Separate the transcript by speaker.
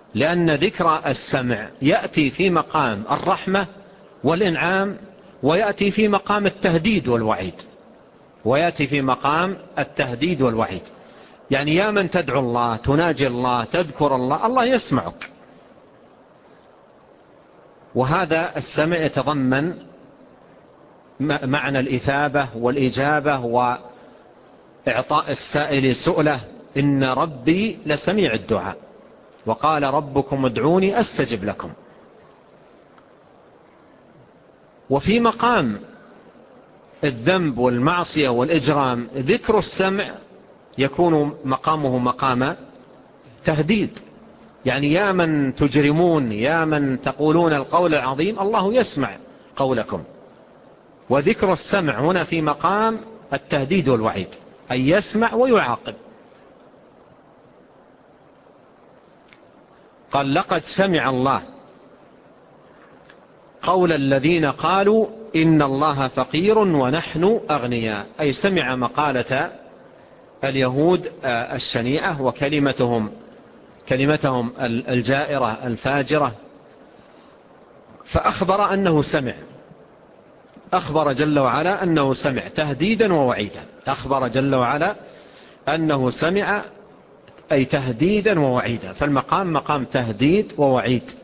Speaker 1: لأن ذكر السمع يأتي في مقام الرحمة والإنعام، ويأتي في مقام التهديد والوعيد، يعني يا من تدعو الله، تناجي الله، تذكر الله، الله يسمعك. وهذا السمع يتضمن معنى الإثابة والإجابة وإعطاء السائل سؤله. إن ربي لسميع الدعاء، وقال ربكم ادعوني أستجب لكم. وفي مقام الذنب والمعصية والإجرام ذكر السمع يكون مقامه مقام تهديد، يعني يا من تجرمون، يا من تقولون القول العظيم، الله يسمع قولكم. وذكر السمع هنا في مقام التهديد والوعيد، أي يسمع ويعاقب. قال لقد سمع الله قول الذين قالوا إن الله فقير ونحن أغنياء، أي سمع مقالة اليهود الشنيعة وكلمتهم الجائرة الفاجرة، فأخبر أنه سمع، أخبر جل وعلا أنه سمع تهديدا ووعيدا، أخبر جل وعلا أنه سمع أي تهديدا ووعيدا، فالمقام مقام تهديد ووعيد.